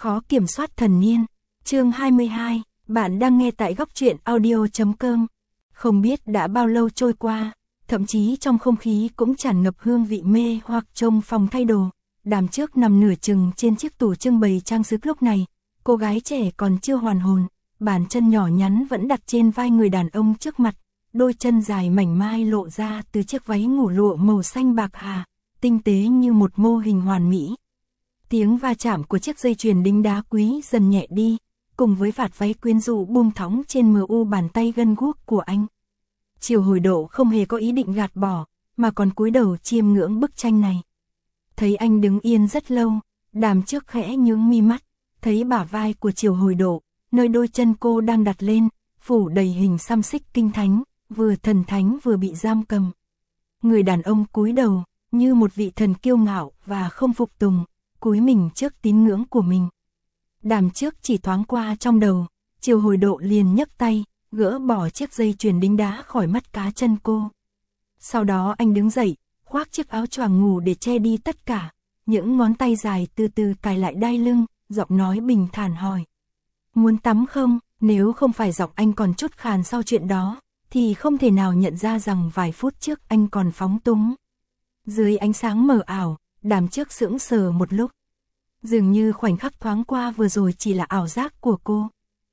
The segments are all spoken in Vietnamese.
Khó kiểm soát thần niên. Chương 22, bạn đang nghe tại góc truyện audio.com. Không biết đã bao lâu trôi qua, thậm chí trong không khí cũng tràn ngập hương vị mê hoặc trong phòng thay đồ. Đàm Trước nằm nửa chừng trên chiếc tủ trưng bày trang sức lúc này, cô gái trẻ còn chưa hoàn hồn, bàn chân nhỏ nhắn vẫn đặt trên vai người đàn ông trước mặt, đôi chân dài mảnh mai lộ ra từ chiếc váy ngủ lụa màu xanh bạc hà, tinh tế như một mô hình hoàn mỹ. Tiếng va chạm của chiếc dây chuyền đính đá quý dần nhẹ đi, cùng với vạt váy quyến rũ buông thõng trên mu bàn tay gân guốc của anh. Triều Hồi Độ không hề có ý định gạt bỏ, mà còn cúi đầu chiêm ngưỡng bức tranh này. Thấy anh đứng yên rất lâu, Đàm Trước khẽ nhướng mi mắt, thấy bả vai của Triều Hồi Độ, nơi đôi chân cô đang đặt lên, phủ đầy hình xăm xích kinh thánh, vừa thần thánh vừa bị giam cầm. Người đàn ông cúi đầu, như một vị thần kiêu ngạo và không phục tùng, cúi mình trước tín ngưỡng của mình. Đàm Trước chỉ thoáng qua trong đầu, Triều Hồi Độ liền nhấc tay, gỡ bỏ chiếc dây chuyền đính đá khỏi mắt cá chân cô. Sau đó anh đứng dậy, khoác chiếc áo choàng ngủ để che đi tất cả, những ngón tay dài từ từ cài lại đai lưng, giọng nói bình thản hỏi. Muốn tắm không? Nếu không phải giọng anh còn chút khàn sau chuyện đó, thì không thể nào nhận ra rằng vài phút trước anh còn phóng túng. Dưới ánh sáng mờ ảo, Đàm Trước sững sờ một lúc. Dường như khoảnh khắc thoáng qua vừa rồi chỉ là ảo giác của cô.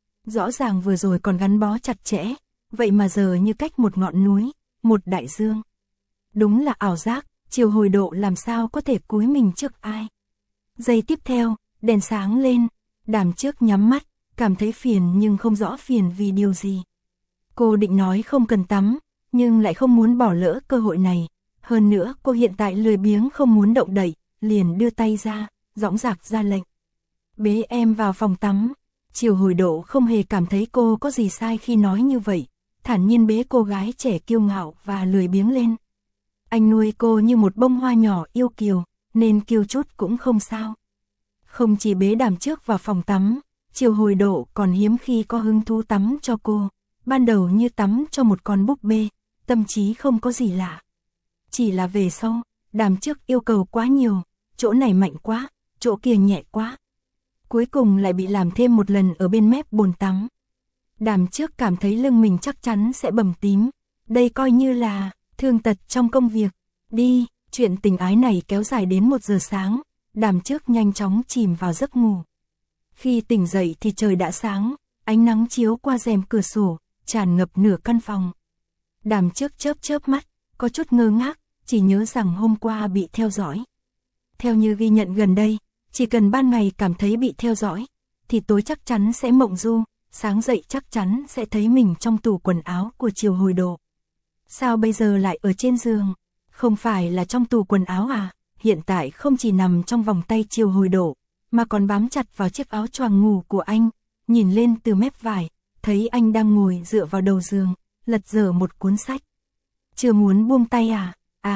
Rõ ràng vừa rồi còn gắn bó chặt chẽ, vậy mà giờ như cách một ngọn núi, một đại dương. Đúng là ảo giác, Triều Hồi Độ làm sao có thể cúi mình trước ai. Giây tiếp theo, đèn sáng lên, Đàm Trước nhắm mắt, cảm thấy phiền nhưng không rõ phiền vì điều gì. Cô định nói không cần tắm, nhưng lại không muốn bỏ lỡ cơ hội này. Hơn nữa cô hiện tại lười biếng không muốn động đậy, liền đưa tay ra, dõng dạc ra lệnh. Bế em vào phòng tắm. Triều Hồi Độ không hề cảm thấy cô có gì sai khi nói như vậy, thản nhiên bế cô gái trẻ kiêu ngạo và lười biếng lên. Anh nuôi cô như một bông hoa nhỏ yêu kiều, nên kiêu chút cũng không sao. Không chỉ bế Đàm Trước vào phòng tắm, Triều Hồi Độ còn hiếm khi có hứng thú tắm cho cô, ban đầu như tắm cho một con búp bê, tâm trí không có gì lạ. Chỉ là về sau, Đàm Trước yêu cầu quá nhiều, chỗ này mạnh quá, chỗ kia nhẹ quá. Cuối cùng lại bị làm thêm một lần ở bên mép bồn tắm. Đàm Trước cảm thấy lưng mình chắc chắn sẽ bầm tím, đây coi như là thương tật trong công việc. Đi, chuyện tình ái này kéo dài đến 1 giờ sáng, Đàm Trước nhanh chóng chìm vào giấc ngủ. Khi tỉnh dậy thì trời đã sáng, ánh nắng chiếu qua rèm cửa sổ, tràn ngập nửa căn phòng. Đàm Trước chớp chớp mắt, có chút ngơ ngác, chỉ nhớ rằng hôm qua bị theo dõi. Theo như ghi nhận gần đây, chỉ cần ban ngày cảm thấy bị theo dõi, thì tối chắc chắn sẽ mộng du, sáng dậy chắc chắn sẽ thấy mình trong tủ quần áo của Triều Hồi Độ. Sao bây giờ lại ở trên giường? Không phải là trong tủ quần áo à? Hiện tại không chỉ nằm trong vòng tay Triều Hồi Độ, mà còn bám chặt vào chiếc áo choàng ngủ của anh, nhìn lên từ mép vải, thấy anh đang ngồi dựa vào đầu giường, lật dở một cuốn sách. Chưa muốn buông tay à?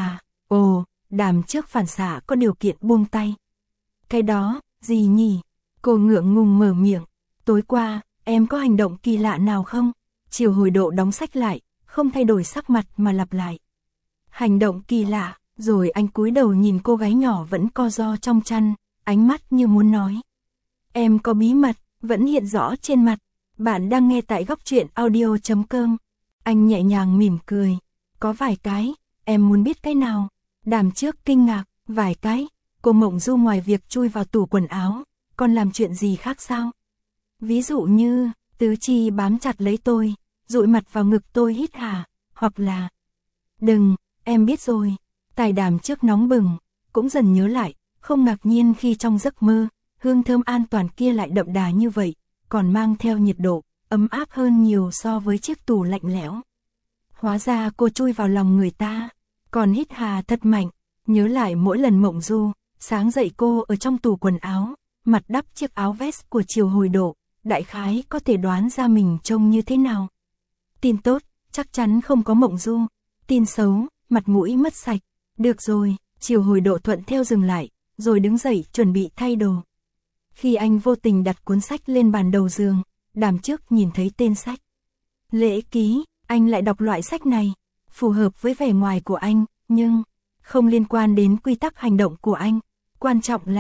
Đàm Trước phản xạ có điều kiện buông tay. Cái đó, gì nhỉ? Cô ngượng ngùng mở miệng. Tối qua, em có hành động kỳ lạ nào không? Triều Hồi Độ đóng sách lại, không thay đổi sắc mặt mà lặp lại. Hành động kỳ lạ, rồi anh cúi đầu nhìn cô gái nhỏ vẫn co ro trong chăn, ánh mắt như muốn nói. Em có bí mật, vẫn hiện rõ trên mặt. Bạn đang nghe tại góc truyện audio.com. Anh nhẹ nhàng mỉm cười. Có vài cái, em muốn biết cái nào? Đàm Trước kinh ngạc, vài cái. Cô mộng du ngoài việc chui vào tủ quần áo, còn làm chuyện gì khác sao? Ví dụ như, tứ chi bám chặt lấy tôi, dụi mặt vào ngực tôi hít hà, hoặc là... Đừng, em biết rồi. Tai Đàm Trước nóng bừng, cũng dần nhớ lại, không ngạc nhiên khi trong giấc mơ, hương thơm an toàn kia lại đậm đà như vậy, còn mang theo nhiệt độ, ấm áp hơn nhiều so với chiếc tủ lạnh lẽo. Hóa ra cô chui vào lòng người ta, còn hít hà thật mạnh, nhớ lại mỗi lần mộng du, sáng dậy cô ở trong tủ quần áo, mặt đắp chiếc áo vest của Triều Hồi Độ, đại khái có thể đoán ra mình trông như thế nào. Tin tốt, chắc chắn không có mộng du. Tin xấu, mặt mũi mất sạch. Được rồi, Triều Hồi Độ thuận theo dừng lại, rồi đứng dậy chuẩn bị thay đồ. Khi anh vô tình đặt cuốn sách lên bàn đầu giường, Đàm Trước nhìn thấy tên sách. Lễ ký, anh lại đọc loại sách này, phù hợp với vẻ ngoài của anh, nhưng không liên quan đến quy tắc hành động của anh. Quan trọng là,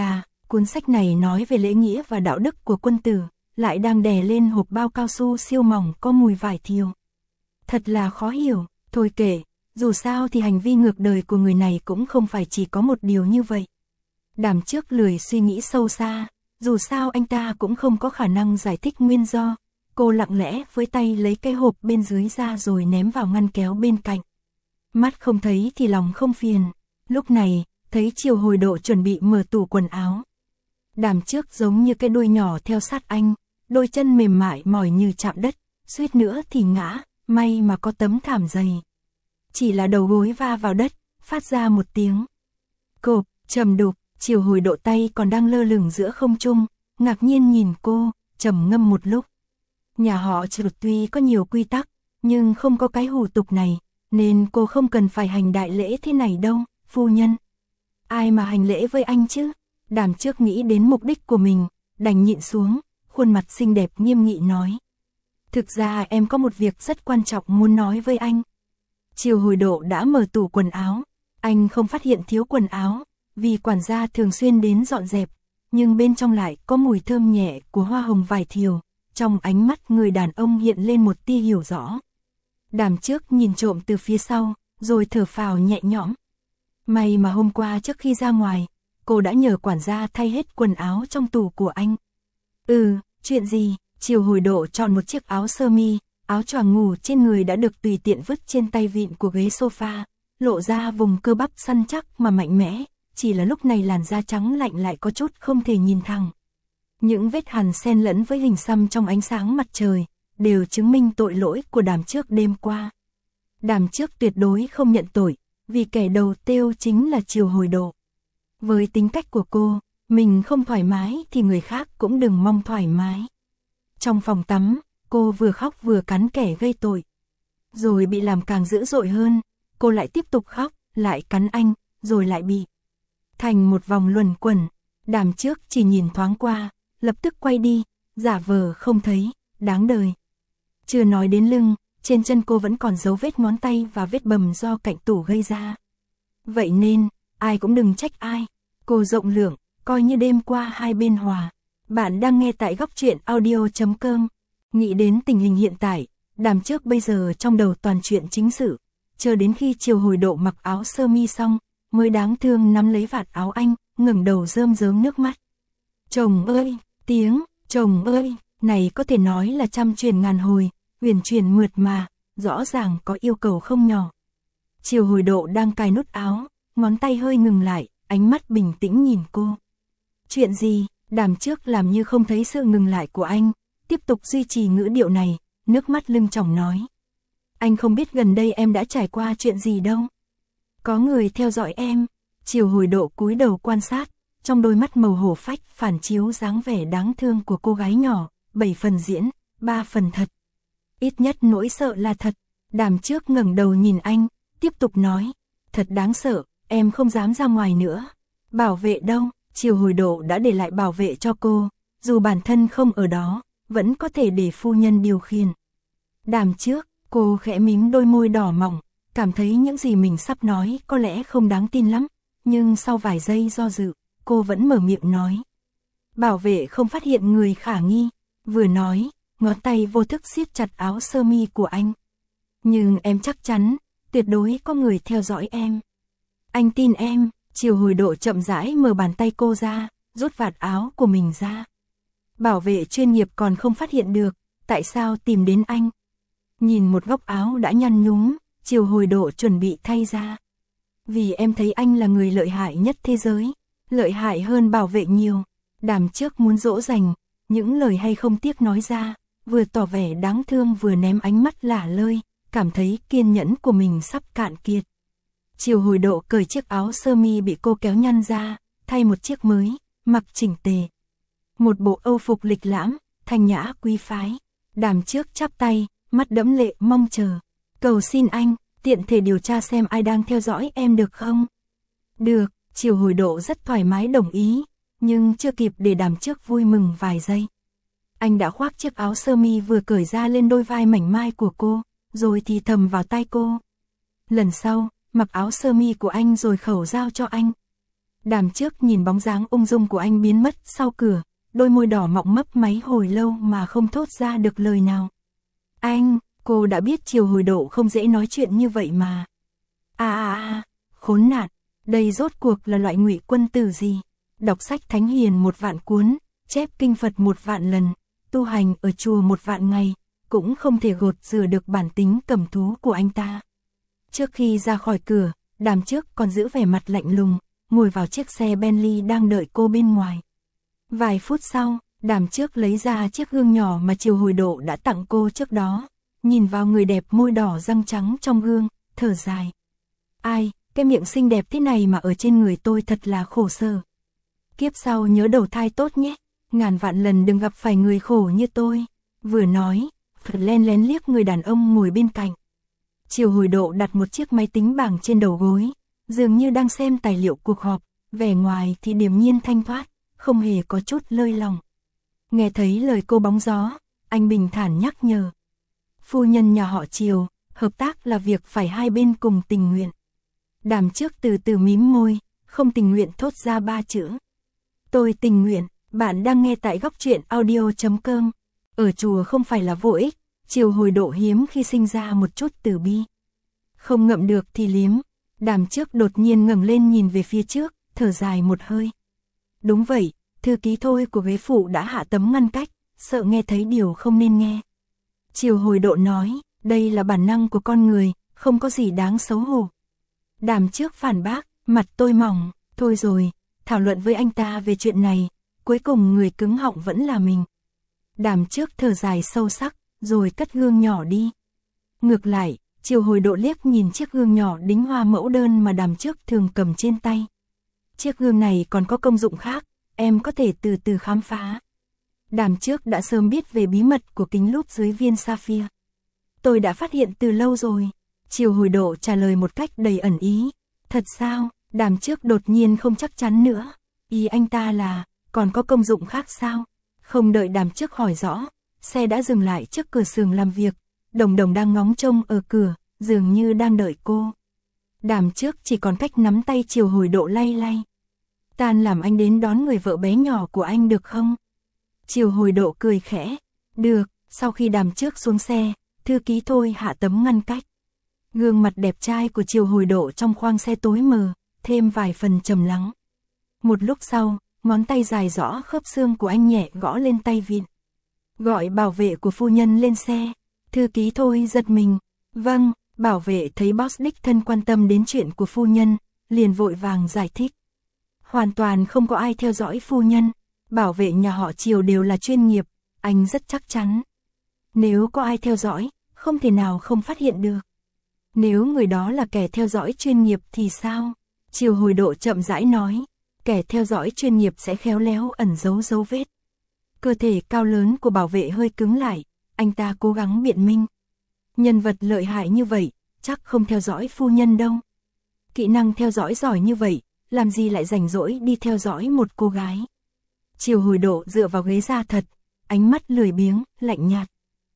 Cuốn sách này nói về lễ nghĩa và đạo đức của quân tử, lại đang đè lên hộp bao cao su siêu mỏng có mùi vải thiều. Thật là khó hiểu, thôi kệ, dù sao thì hành vi ngược đời của người này cũng không phải chỉ có một điều như vậy. Đàm Trước lười suy nghĩ sâu xa, dù sao anh ta cũng không có khả năng giải thích nguyên do. Cô lặng lẽ với tay lấy cái hộp bên dưới ra rồi ném vào ngăn kéo bên cạnh. Mắt không thấy thì lòng không phiền. Lúc này, thấy Triều Hồi Độ chuẩn bị mở tủ quần áo. Đàm Trước giống như cái đuôi nhỏ theo sát anh, đôi chân mềm mại mỏi như chạm đất, suýt nữa thì ngã, may mà có tấm thảm dày. Chỉ là đầu gối va vào đất, phát ra một tiếng cộp, trầm đục. Triều Hồi Độ tay còn đang lơ lửng giữa không trung, ngạc nhiên nhìn cô, trầm ngâm một lúc. Nhà họ Trừ tuy có nhiều quy tắc, nhưng không có cái hủ tục này, nên cô không cần phải hành đại lễ thế này đâu, phu nhân. Ai mà hành lễ với anh chứ? Đàm Trước nghĩ đến mục đích của mình, đành nhịn xuống, khuôn mặt xinh đẹp nghiêm nghị nói. Thực ra em có một việc rất quan trọng muốn nói với anh. Triều Hồi Độ đã mở tủ quần áo, anh không phát hiện thiếu quần áo, vì quản gia thường xuyên đến dọn dẹp, nhưng bên trong lại có mùi thơm nhẹ của hoa hồng vải thiều. Trong ánh mắt người đàn ông hiện lên một tia hiểu rõ. Đàm Trước nhìn trộm từ phía sau, rồi thở phào nhẹ nhõm. May mà hôm qua trước khi ra ngoài, cô đã nhờ quản gia thay hết quần áo trong tủ của anh. Chuyện gì? Triều Hồi Độ chọn một chiếc áo sơ mi, áo choàng ngủ trên người đã được tùy tiện vứt trên tay vịn của ghế sofa, lộ ra vùng cơ bắp săn chắc mà mạnh mẽ, chỉ là lúc này làn da trắng lạnh lại có chút không thể nhìn thẳng. Những vết hằn xen lẫn với hình xăm trong ánh sáng mặt trời, đều chứng minh tội lỗi của Đàm Trước đêm qua. Đàm Trước tuyệt đối không nhận tội, vì kẻ đầu tiêu chính là Triều Hồi Độ. Với tính cách của cô, mình không thoải mái thì người khác cũng đừng mong thoải mái. Trong phòng tắm, cô vừa khóc vừa cắn kẻ gây tội. Rồi bị làm càng dữ dội hơn, cô lại tiếp tục khóc, lại cắn anh, rồi lại bị. Thành một vòng luẩn quẩn, Đàm Trước chỉ nhìn thoáng qua, lập tức quay đi, giả vờ không thấy, đáng đời. Chưa nói đến lưng, trên chân cô vẫn còn dấu vết ngón tay và vết bầm do cạnh tủ gây ra. Vậy nên, ai cũng đừng trách ai. Cô rộng lượng, coi như đêm qua hai bên hòa. Bạn đang nghe tại góc truyện audio.com. Nghĩ đến tình hình hiện tại, Đàm Trước bây giờ trong đầu toàn chuyện chính sự. Chờ đến khi Triều Hồi Độ mặc áo sơ mi xong, mới đáng thương nắm lấy vạt áo anh, ngẩng đầu rơm rớm nước mắt. Chồng ơi, tiếng, chồng ơi, này có thể nói là trăm truyền ngàn hồi, huyền truyền mượt mà, rõ ràng có yêu cầu không nhỏ. Triều Hồi Độ đang cài nút áo, ngón tay hơi ngừng lại, ánh mắt bình tĩnh nhìn cô. Chuyện gì? Đàm Trước làm như không thấy sự ngừng lại của anh, tiếp tục duy trì ngữ điệu này, nước mắt lưng tròng nói. Anh không biết gần đây em đã trải qua chuyện gì đâu. Có người theo dõi em. Triều Hồi Độ cúi đầu quan sát, trong đôi mắt màu hổ phách phản chiếu dáng vẻ đáng thương của cô gái nhỏ, 7 phần diễn, 3 phần thật. Ít nhất nỗi sợ là thật. Đàm Trước ngẩng đầu nhìn anh, tiếp tục nói, thật đáng sợ, em không dám ra ngoài nữa. Bảo vệ đâu? Triều Hồi Độ đã để lại bảo vệ cho cô, dù bản thân không ở đó, vẫn có thể để phu nhân điều khiển. Đàm Trước, cô khẽ mím đôi môi đỏ mỏng, cảm thấy những gì mình sắp nói có lẽ không đáng tin lắm, nhưng sau vài giây do dự, cô vẫn mở miệng nói. Bảo vệ không phát hiện người khả nghi, vừa nói, ngón tay vô thức siết chặt áo sơ mi của anh. Nhưng em chắc chắn, tuyệt đối có người theo dõi em. Anh tin em. Triều Hồi Độ chậm rãi mở bàn tay cô ra, rút vạt áo của mình ra. Bảo vệ chuyên nghiệp còn không phát hiện được, tại sao tìm đến anh? Nhìn một góc áo đã nhăn nhúm, Triều Hồi Độ chuẩn bị thay ra. Vì em thấy anh là người lợi hại nhất thế giới, lợi hại hơn bảo vệ nhiều. Đàm Trước muốn dỗ dành, những lời hay không tiếc nói ra, vừa tỏ vẻ đáng thương vừa ném ánh mắt lả lơi, cảm thấy kiên nhẫn của mình sắp cạn kiệt. Triều Hồi Độ cởi chiếc áo sơ mi bị cô kéo nhăn ra, thay một chiếc mới, mặc chỉnh tề. Một bộ âu phục lịch lãm, thanh nhã quý phái. Đàm Trước chắp tay, mắt đẫm lệ mong chờ. Cầu xin anh, tiện thể điều tra xem ai đang theo dõi em được không? Được, Triều Hồi Độ rất thoải mái đồng ý, nhưng chưa kịp để Đàm Trước vui mừng vài giây. Anh đã khoác chiếc áo sơ mi vừa cởi ra lên đôi vai mảnh mai của cô, rồi thì thầm vào tai cô. Lần sau, mặc áo sơ mi của anh rồi khẩu giao cho anh. Đàm trước nhìn bóng dáng ung dung của anh biến mất sau cửa, đôi môi đỏ mọng mấp máy hồi lâu mà không thốt ra được lời nào. Anh, cô đã biết Triều Hồi Độ không dễ nói chuyện như vậy mà. Khốn nạn, đây rốt cuộc là loại ngụy quân tử gì? Đọc sách thánh hiền 1.000.000 cuốn, chép kinh Phật 1.000.000 lần, tu hành ở chùa 1.000.000 ngày, cũng không thể gột rửa được bản tính cầm thú của anh ta. Trước khi ra khỏi cửa, Đàm trước còn giữ vẻ mặt lạnh lùng, ngồi vào chiếc xe Bentley đang đợi cô bên ngoài. Vài phút sau, Đàm trước lấy ra chiếc gương nhỏ mà Triều Hồi Độ đã tặng cô trước đó, nhìn vào người đẹp môi đỏ răng trắng trong gương, thở dài. Ai, cái miệng xinh đẹp thế này mà ở trên người tôi thật là khổ sở. Kiếp sau nhớ đầu thai tốt nhé, ngàn vạn lần đừng gặp phải người khổ như tôi. Vừa nói, Phật len lén liếc người đàn ông ngồi bên cạnh. Triều Hồi Độ đặt một chiếc máy tính bảng trên đầu gối, dường như đang xem tài liệu cuộc họp, vẻ ngoài thì điềm nhiên thanh thoát, không hề có chút lơi lòng. Nghe thấy lời cô bóng gió, anh bình thản nhắc nhở. Phu nhân nhà họ Triều, hợp tác là việc phải hai bên cùng tình nguyện. Đàm trước từ từ mím môi, không tình nguyện thốt ra 3 chữ. Tôi tình nguyện. Bạn đang nghe tại Góc Truyện Audio.com. Ở chùa không phải là vô ích, Triều Hồi Độ hiếm khi sinh ra một chút từ bi. Không ngậm được thì liếm. Đàm trước đột nhiên ngẩng lên nhìn về phía trước, thở dài một hơi. Đúng vậy, thư ký Thôi của ghế phụ đã hạ tấm ngăn cách, sợ nghe thấy điều không nên nghe. Triều Hồi Độ nói, đây là bản năng của con người, không có gì đáng xấu hổ. Đàm trước phản bác, mặt tôi mỏng, thôi rồi, thảo luận với anh ta về chuyện này, cuối cùng người cứng họng vẫn là mình. Đàm trước thở dài sâu sắc, rồi cất gương nhỏ đi. Ngược lại, Triều Hồi Độ liếc nhìn chiếc gương nhỏ đính hoa mẫu đơn mà đàm trước thường cầm trên tay. Chiếc gương này còn có công dụng khác, em có thể từ từ khám phá. Đàm trước đã sớm biết về bí mật của kính lúp dưới viên sapphire. Tôi đã phát hiện từ lâu rồi. Triều Hồi Độ trả lời một cách đầy ẩn ý. Thật sao? Đàm trước đột nhiên không chắc chắn nữa. Ý anh ta là, còn có công dụng khác sao? Không đợi đàm trước hỏi rõ, xe đã dừng lại trước cửa xưởng làm việc. Đồng Đồng đang ngóng trông ở cửa, dường như đang đợi cô. Đàm trước chỉ còn cách nắm tay Triều Hồi Độ lay lay. Tan làm anh đến đón người vợ bé nhỏ của anh được không? Triều Hồi Độ cười khẽ. Được. Sau khi đàm trước xuống xe, thư ký Thôi hạ tấm ngăn cách. Gương mặt đẹp trai của Triều Hồi Độ trong khoang xe tối mờ, thêm vài phần trầm lắng. Một lúc sau, ngón tay dài rõ khớp xương của anh nhẹ gõ lên tay vịn. Gọi bảo vệ của phu nhân lên xe. Thư ký Thôi giật mình. Vâng, bảo vệ thấy boss đích thân quan tâm đến chuyện của phu nhân, liền vội vàng giải thích. Hoàn toàn không có ai theo dõi phu nhân. Bảo vệ nhà họ Triều đều là chuyên nghiệp, anh rất chắc chắn. Nếu có ai theo dõi, không thể nào không phát hiện được. Nếu người đó là kẻ theo dõi chuyên nghiệp thì sao? Triều Hồi Độ chậm rãi nói, kẻ theo dõi chuyên nghiệp sẽ khéo léo ẩn giấu dấu vết. Cơ thể cao lớn của bảo vệ hơi cứng lại, anh ta cố gắng biện minh. Nhân vật lợi hại như vậy, chắc không theo dõi phu nhân đâu. Kỹ năng theo dõi giỏi như vậy, làm gì lại rảnh rỗi đi theo dõi một cô gái. Triều Hồi Độ dựa vào ghế da thật, ánh mắt lười biếng, lạnh nhạt.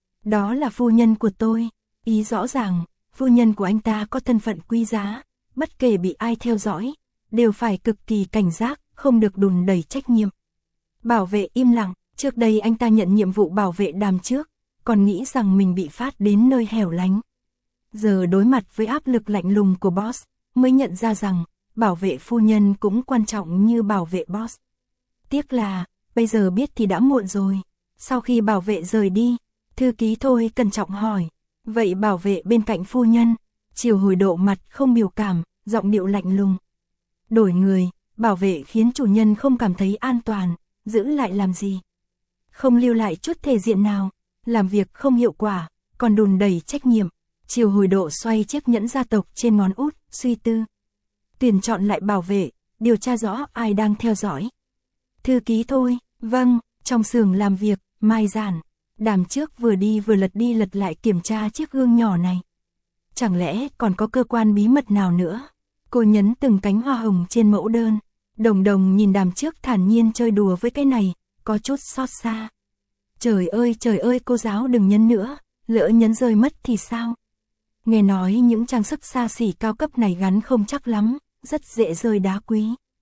Đó là phu nhân của tôi, ý rõ ràng, phu nhân của anh ta có thân phận quý giá, bất kể bị ai theo dõi, đều phải cực kỳ cảnh giác, không được đùn đẩy trách nhiệm. Bảo vệ im lặng, trước đây anh ta nhận nhiệm vụ bảo vệ đàm trước, còn nghĩ rằng mình bị phát đến nơi hẻo lánh. Giờ đối mặt với áp lực lạnh lùng của boss, mới nhận ra rằng, bảo vệ phu nhân cũng quan trọng như bảo vệ boss. Tiếc là, bây giờ biết thì đã muộn rồi. Sau khi bảo vệ rời đi, thư ký Thôi cẩn trọng hỏi, vậy bảo vệ bên cạnh phu nhân? Triều Hồi Độ mặt không biểu cảm, giọng điệu lạnh lùng. Đổi người, bảo vệ khiến chủ nhân không cảm thấy an toàn, giữ lại làm gì? Không lưu lại chút thể diện nào, làm việc không hiệu quả, còn đùn đẩy trách nhiệm. Triều Hồi Độ xoay chiếc nhẫn gia tộc trên ngón út, suy tư. Tuyển chọn lại bảo vệ, điều tra rõ ai đang theo dõi. Thư ký Thôi, vâng, trong xưởng làm việc, mai giản. Đàm trước vừa đi lật lại kiểm tra chiếc gương nhỏ này. Chẳng lẽ còn có cơ quan bí mật nào nữa? Cô nhấn từng cánh hoa hồng trên mẫu đơn. Đồng Đồng nhìn đàm trước thản nhiên chơi đùa với cái này, có chút xót xa. Trời ơi cô giáo đừng nhấn nữa, lỡ nhấn rơi mất thì sao? Nghe nói những trang sức xa xỉ cao cấp này gắn không chắc lắm, rất dễ rơi đá quý.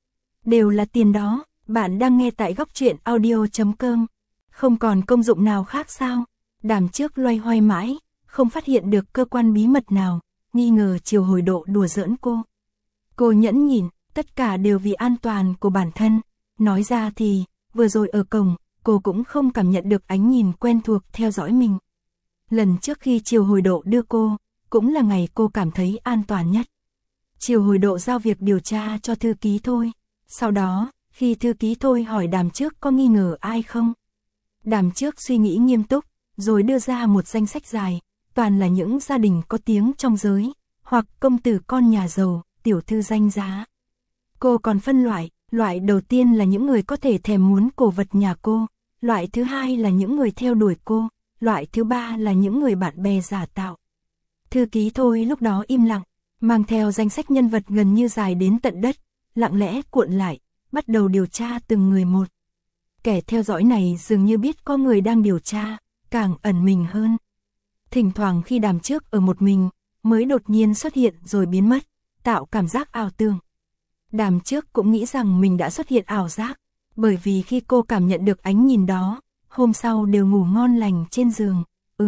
đều là tiền đó. Bạn đang nghe tại góc truyện audio.com. Không còn công dụng nào khác sao? Đàm trước loay hoay mãi, không phát hiện được cơ quan bí mật nào, nghi ngờ Triều Hồi Độ đùa giỡn cô. Cô nhẫn nhịn, tất cả đều vì an toàn của bản thân. Nói ra thì, vừa rồi ở cổng, cô cũng không cảm nhận được ánh nhìn quen thuộc theo dõi mình. Lần trước khi Triều Hồi Độ đưa cô, cũng là ngày cô cảm thấy an toàn nhất. Triều Hồi Độ giao việc điều tra cho thư ký Thôi. Sau đó, khi thư ký Thôi hỏi Đàm trước có nghi ngờ ai không? Đàm trước suy nghĩ nghiêm túc, rồi đưa ra một danh sách dài, toàn là những gia đình có tiếng trong giới, hoặc công tử con nhà giàu, tiểu thư danh giá. Cô còn phân loại đầu tiên là những người có thể thèm muốn cổ vật nhà cô, loại thứ hai là những người theo đuổi cô, loại thứ ba là những người bạn bè giả tạo. Thư ký Thôi lúc đó im lặng, mang theo danh sách nhân vật gần như dài đến tận đất, lặng lẽ cuộn lại, bắt đầu điều tra từng người một. Kẻ theo dõi này dường như biết có người đang điều tra, càng ẩn mình hơn. Thỉnh thoảng khi Đàm trước ở một mình, mới đột nhiên xuất hiện rồi biến mất, tạo cảm giác ảo tưởng. Đàm trước cũng nghĩ rằng mình đã xuất hiện ảo giác, bởi vì khi cô cảm nhận được ánh nhìn đó, hôm sau đều ngủ ngon lành trên giường.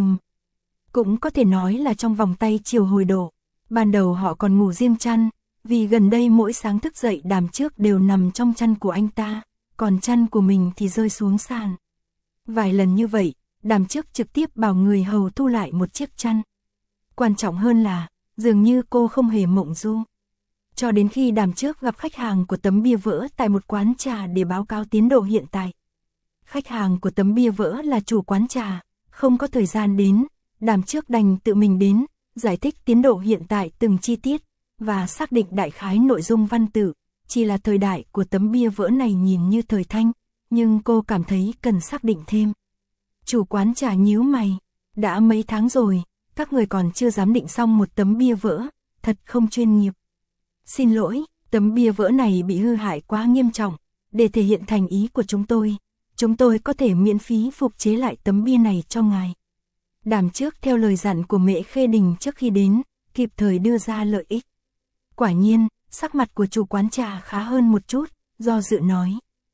Cũng có thể nói là trong vòng tay Triều Hồi Độ. Ban đầu họ còn ngủ riêng chăn, vì gần đây mỗi sáng thức dậy Đàm trước đều nằm trong chăn của anh ta, còn chăn của mình thì rơi xuống sàn. Vài lần như vậy, Đàm trước trực tiếp bảo người hầu thu lại một chiếc chăn. Quan trọng hơn là, dường như cô không hề mộng du. Cho đến khi Đàm trước gặp khách hàng của tấm bia vỡ tại một quán trà để báo cáo tiến độ hiện tại. Khách hàng của tấm bia vỡ là chủ quán trà, không có thời gian đến, Đàm trước đành tự mình đến, giải thích tiến độ hiện tại từng chi tiết, và xác định đại khái nội dung văn tự. Chỉ là thời đại của tấm bia vỡ này nhìn như thời Thanh, nhưng cô cảm thấy cần xác định thêm. Chủ quán trà nhíu mày, đã mấy tháng rồi, các người còn chưa giám định xong một tấm bia vỡ, thật không chuyên nghiệp. Xin lỗi, tấm bia vỡ này bị hư hại quá nghiêm trọng, để thể hiện thành ý của chúng tôi có thể miễn phí phục chế lại tấm bia này cho ngài. Đàm trước theo lời dặn của Mễ Khê Đình trước khi đến, kịp thời đưa ra lợi ích. Quả nhiên, sắc mặt của chủ quán trà khá hơn một chút, do dự nói.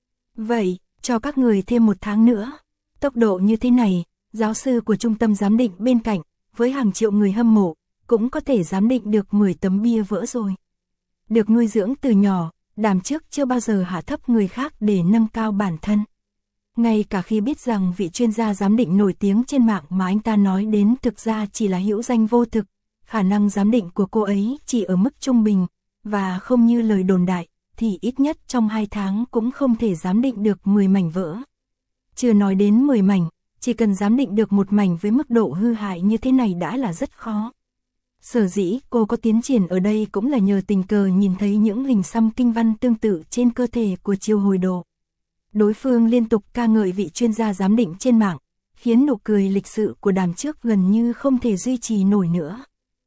Vậy, cho các người thêm 1 tháng nữa. Tốc độ như thế này, giáo sư của trung tâm giám định bên cạnh, với hàng triệu người hâm mộ, cũng có thể giám định được 10 tấm bia vỡ rồi. Được nuôi dưỡng từ nhỏ, Đàm trước chưa bao giờ hạ thấp người khác để nâng cao bản thân. Ngay cả khi biết rằng vị chuyên gia giám định nổi tiếng trên mạng mà anh ta nói đến thực ra chỉ là hữu danh vô thực, khả năng giám định của cô ấy chỉ ở mức trung bình, và không như lời đồn đại, thì ít nhất trong 2 tháng cũng không thể giám định được 10 mảnh vỡ. Chưa nói đến 10 mảnh, chỉ cần giám định được 1 mảnh với mức độ hư hại như thế này đã là rất khó. Sở dĩ cô có tiến triển ở đây cũng là nhờ tình cờ nhìn thấy những hình xăm kinh văn tương tự trên cơ thể của Triều Hồi Độ. Đối phương liên tục ca ngợi vị chuyên gia giám định trên mạng, khiến nụ cười lịch sự của Đàm trước gần như không thể duy trì nổi nữa.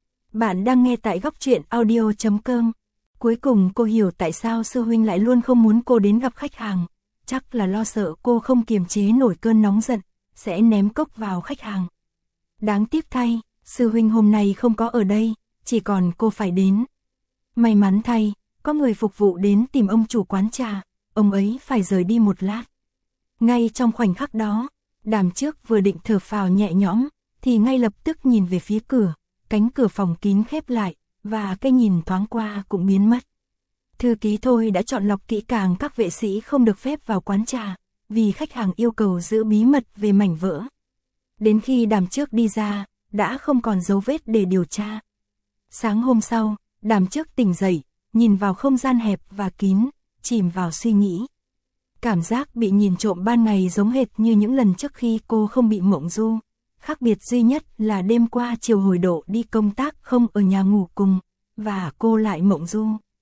Bạn đang nghe tại góc truyện audio.com. Cuối cùng cô hiểu tại sao sư huynh lại luôn không muốn cô đến gặp khách hàng, chắc là lo sợ cô không kiềm chế nổi cơn nóng giận, sẽ ném cốc vào khách hàng. Đáng tiếc thay, sư huynh hôm nay không có ở đây, chỉ còn cô phải đến. May mắn thay, có người phục vụ đến tìm ông chủ quán trà, ông ấy phải rời đi một lát. Ngay trong khoảnh khắc đó, Đàm trước vừa định thở phào nhẹ nhõm, thì ngay lập tức nhìn về phía cửa, cánh cửa phòng kín khép lại, và cái nhìn thoáng qua cũng biến mất. Thư ký Thôi đã chọn lọc kỹ càng các vệ sĩ không được phép vào quán trà, vì khách hàng yêu cầu giữ bí mật về mảnh vỡ. Đến khi Đàm trước đi ra, đã không còn dấu vết để điều tra. Sáng hôm sau, Đàm trước tỉnh dậy, nhìn vào không gian hẹp và kín, chìm vào suy nghĩ. Cảm giác bị nhìn trộm ban ngày giống hệt như những lần trước khi cô không bị mộng du. Khác biệt duy nhất là đêm qua Triều Hồi Độ đi công tác không ở nhà ngủ cùng, và cô lại mộng du.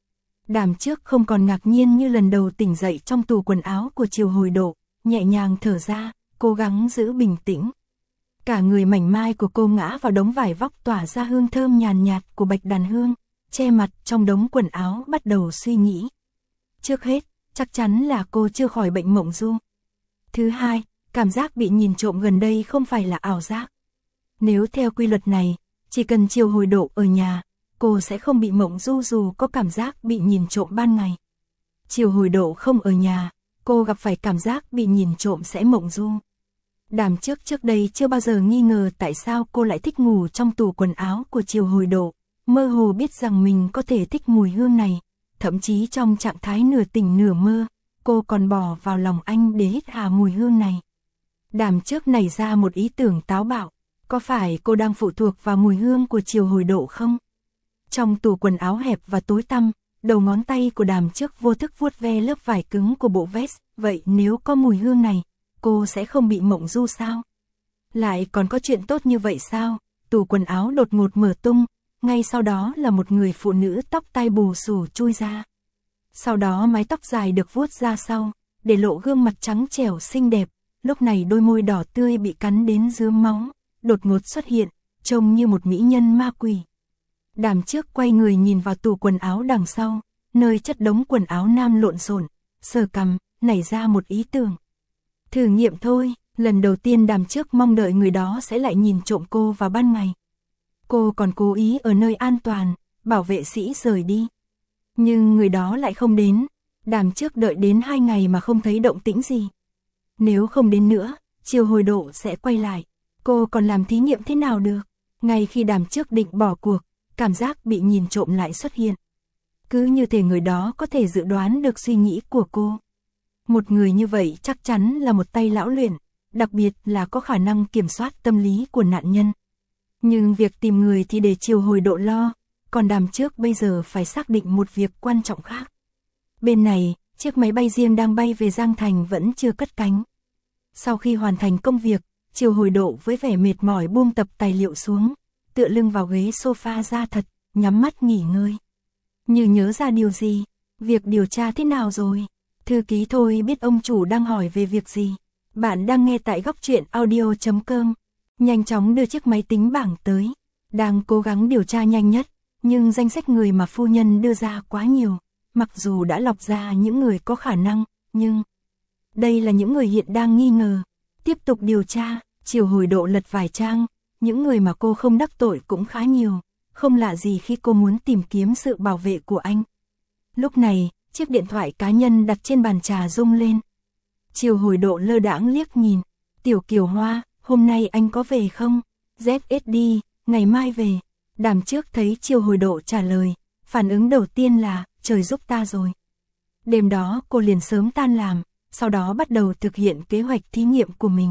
Đàm trước không còn ngạc nhiên như lần đầu tỉnh dậy trong tủ quần áo của Triều Hồi Độ, nhẹ nhàng thở ra, cố gắng giữ bình tĩnh. Cả người mảnh mai của cô ngã vào đống vải vóc tỏa ra hương thơm nhàn nhạt của bạch đàn hương, che mặt trong đống quần áo bắt đầu suy nghĩ. Trước hết, chắc chắn là cô chưa khỏi bệnh mộng du. Thứ hai, cảm giác bị nhìn trộm gần đây không phải là ảo giác. Nếu theo quy luật này, chỉ cần Triều Hồi Độ ở nhà, cô sẽ không bị mộng du dù có cảm giác bị nhìn trộm ban ngày. Chiều Hồi Độ không ở nhà, cô gặp phải cảm giác bị nhìn trộm sẽ mộng du. Đàm trước đây chưa bao giờ nghi ngờ tại sao cô lại thích ngủ trong tủ quần áo của Chiều Hồi Độ, mơ hồ biết rằng mình có thể thích mùi hương này, thậm chí trong trạng thái nửa tỉnh nửa mơ, cô còn bỏ vào lòng anh để hít hà mùi hương này. Đàm trước nảy ra một ý tưởng táo bạo, có phải cô đang phụ thuộc vào mùi hương của Chiều Hồi Độ không? Trong tủ quần áo hẹp và tối tăm, đầu ngón tay của Đàm trước vô thức vuốt ve lớp vải cứng của bộ vest, vậy nếu có mùi hương này, cô sẽ không bị mộng du sao? Lại còn có chuyện tốt như vậy sao? Tủ quần áo đột ngột mở tung, ngay sau đó là một người phụ nữ tóc tai bù xù chui ra. Sau đó mái tóc dài được vuốt ra sau, để lộ gương mặt trắng trẻo xinh đẹp, lúc này đôi môi đỏ tươi bị cắn đến rướm máu, đột ngột xuất hiện, trông như một mỹ nhân ma quỷ. Đàm trước quay người nhìn vào tủ quần áo đằng sau, nơi chất đống quần áo nam lộn xộn, sờ cằm, nảy ra một ý tưởng. Thử nghiệm thôi, lần đầu tiên Đàm trước mong đợi người đó sẽ lại nhìn trộm cô vào ban ngày. Cô còn cố ý ở nơi an toàn, bảo vệ sĩ rời đi. Nhưng người đó lại không đến, Đàm trước đợi đến 2 ngày mà không thấy động tĩnh gì. Nếu không đến nữa, Chiều Hồi Độ sẽ quay lại, cô còn làm thí nghiệm thế nào được? Ngay khi Đàm trước định bỏ cuộc, cảm giác bị nhìn trộm lại xuất hiện. Cứ như thể người đó có thể dự đoán được suy nghĩ của cô. Một người như vậy chắc chắn là một tay lão luyện, đặc biệt là có khả năng kiểm soát tâm lý của nạn nhân. Nhưng việc tìm người thì để Chiều Hồi Độ lo, còn Đàm trước bây giờ phải xác định một việc quan trọng khác. Bên này, chiếc máy bay riêng đang bay về Giang Thành vẫn chưa cất cánh. Sau khi hoàn thành công việc, Chiều Hồi Độ với vẻ mệt mỏi buông tập tài liệu xuống, tựa lưng vào ghế sofa da thật, nhắm mắt nghỉ ngơi. Như nhớ ra điều gì, việc điều tra thế nào rồi? Thư ký Thôi biết ông chủ đang hỏi về việc gì. Bạn đang nghe tại góc truyện audio.com. Nhanh chóng đưa chiếc máy tính bảng tới. Đang cố gắng điều tra nhanh nhất, nhưng danh sách người mà phu nhân đưa ra quá nhiều. Mặc dù đã lọc ra những người có khả năng, nhưng đây là những người hiện đang nghi ngờ. Tiếp tục điều tra, Chiều Hồi Độ lật vài trang, những người mà cô không đắc tội cũng khá nhiều, không lạ gì khi cô muốn tìm kiếm sự bảo vệ của anh. Lúc này, chiếc điện thoại cá nhân đặt trên bàn trà rung lên. Chiều Hồi Độ lơ đãng liếc nhìn, Tiểu Kiều Hoa, hôm nay anh có về không? ZSD, ngày mai về. Đàm trước thấy Chiều Hồi Độ trả lời, phản ứng đầu tiên là, trời giúp ta rồi. Đêm đó cô liền sớm tan làm, sau đó bắt đầu thực hiện kế hoạch thí nghiệm của mình.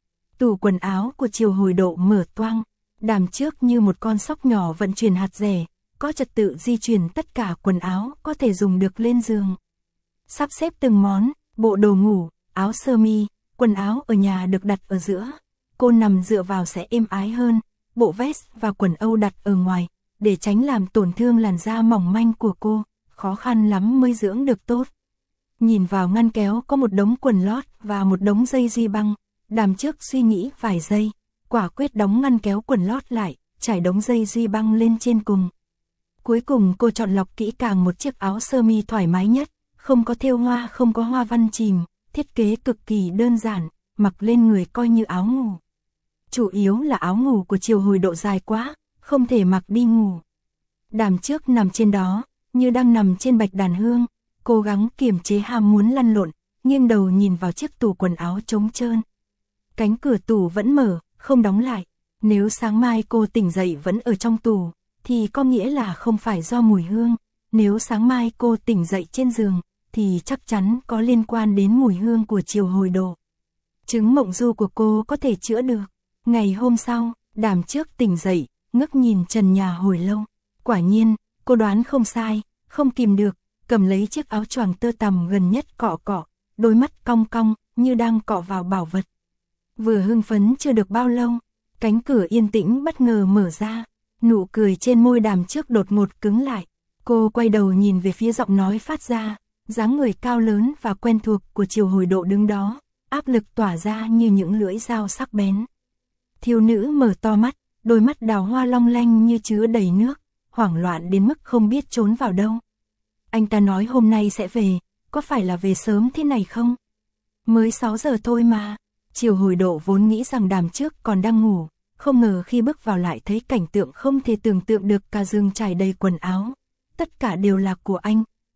Tủ quần áo của Chiều Hồi Độ mở toang, Đàm trước như một con sóc nhỏ vận chuyển hạt rẻ, có trật tự di chuyển tất cả quần áo có thể dùng được lên giường. Sắp xếp từng món, bộ đồ ngủ, áo sơ mi, quần áo ở nhà được đặt ở giữa. Cô nằm dựa vào sẽ êm ái hơn, bộ vest và quần âu đặt ở ngoài, để tránh làm tổn thương làn da mỏng manh của cô, khó khăn lắm mới dưỡng được tốt. Nhìn vào ngăn kéo có một đống quần lót và một đống dây duy băng, Đàm trước suy nghĩ vài giây, quả quyết đóng ngăn kéo quần lót lại, trải đống dây duy băng lên trên cùng. Cuối cùng cô chọn lọc kỹ càng một chiếc áo sơ mi thoải mái nhất, không có thêu hoa, không có hoa văn chìm, thiết kế cực kỳ đơn giản, mặc lên người coi như áo ngủ. Chủ yếu là áo ngủ của Chiều Hồi Độ dài quá, không thể mặc đi ngủ. Đàm trước nằm trên đó, như đang nằm trên bạch đàn hương, cố gắng kiềm chế ham muốn lăn lộn, nghiêng đầu nhìn vào chiếc tủ quần áo trống trơn. Cánh cửa tủ vẫn mở, không đóng lại. Nếu sáng mai cô tỉnh dậy vẫn ở trong tủ, thì có nghĩa là không phải do mùi hương. Nếu sáng mai cô tỉnh dậy trên giường, thì chắc chắn có liên quan đến mùi hương của Chiều Hồi Độ. Chứng mộng du của cô có thể chữa được. Ngày hôm sau, Đàm trước tỉnh dậy, ngước nhìn trần nhà hồi lâu. Quả nhiên, cô đoán không sai, không kìm được, cầm lấy chiếc áo choàng tơ tằm gần nhất cọ cọ, đôi mắt cong cong, như đang cọ vào bảo vật. Vừa hưng phấn chưa được bao lâu, cánh cửa yên tĩnh bất ngờ mở ra, nụ cười trên môi Đàm trước đột ngột cứng lại. Cô quay đầu nhìn về phía giọng nói phát ra, dáng người cao lớn và quen thuộc của Chiều Hồi Độ đứng đó, áp lực tỏa ra như những lưỡi dao sắc bén. Thiếu nữ mở to mắt, đôi mắt đào hoa long lanh như chứa đầy nước, hoảng loạn đến mức không biết trốn vào đâu. Anh ta nói hôm nay sẽ về, có phải là về sớm thế này không? Mới 6 giờ thôi mà. Chiều Hồi Độ vốn nghĩ rằng Đàm trước còn đang ngủ, không ngờ khi bước vào lại thấy cảnh tượng không thể tưởng tượng được, cả giường trải đầy quần áo. Tất cả đều là của anh,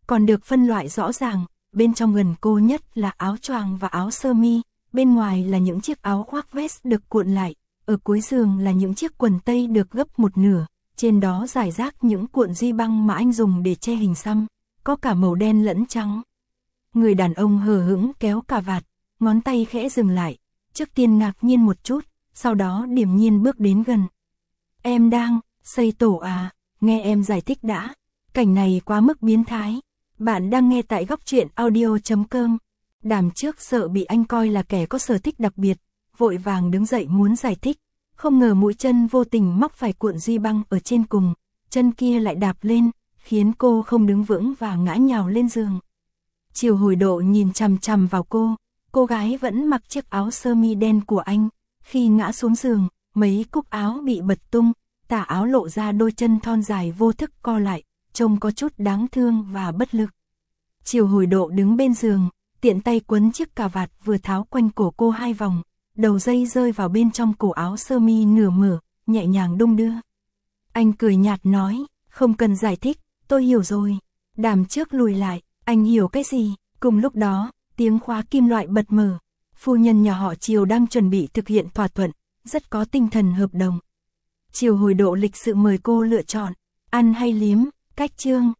còn được phân loại rõ ràng, bên trong gần cô nhất là áo choàng và áo sơ mi, bên ngoài là những chiếc áo khoác vest được cuộn lại, ở cuối giường là những chiếc quần tây được gấp một nửa, trên đó rải rác những cuộn duy băng mà anh dùng để che hình xăm, có cả màu đen lẫn trắng. Người đàn ông hờ hững kéo cà vạt, ngón tay khẽ dừng lại, trước tiên ngạc nhiên một chút, sau đó điềm nhiên bước đến gần. Em đang xây tổ à, nghe em giải thích đã, cảnh này quá mức biến thái. Bạn đang nghe tại góc truyện audio.com. Đàm trước sợ bị anh coi là kẻ có sở thích đặc biệt, vội vàng đứng dậy muốn giải thích, không ngờ mũi chân vô tình móc phải cuộn duy băng ở trên cùng, chân kia lại đạp lên, khiến cô không đứng vững và ngã nhào lên giường. Chiều Hồi Độ nhìn chằm chằm vào cô gái vẫn mặc chiếc áo sơ mi đen của anh, khi ngã xuống giường, mấy cúc áo bị bật tung, tà áo lộ ra đôi chân thon dài vô thức co lại, trông có chút đáng thương và bất lực. Chiều Hồi Độ đứng bên giường, tiện tay quấn chiếc cà vạt vừa tháo quanh cổ cô 2 vòng, đầu dây rơi vào bên trong cổ áo sơ mi nửa mở, nhẹ nhàng đung đưa. Anh cười nhạt nói, không cần giải thích, tôi hiểu rồi. Đàm trước lùi lại, anh hiểu cái gì? Cùng lúc đó, tiếng khóa kim loại bật mở. Phu nhân nhà họ Chiều đang chuẩn bị thực hiện thỏa thuận, rất có tinh thần hợp đồng. Chiều Hồi Độ lịch sự mời cô lựa chọn, ăn hay liếm, cách chương.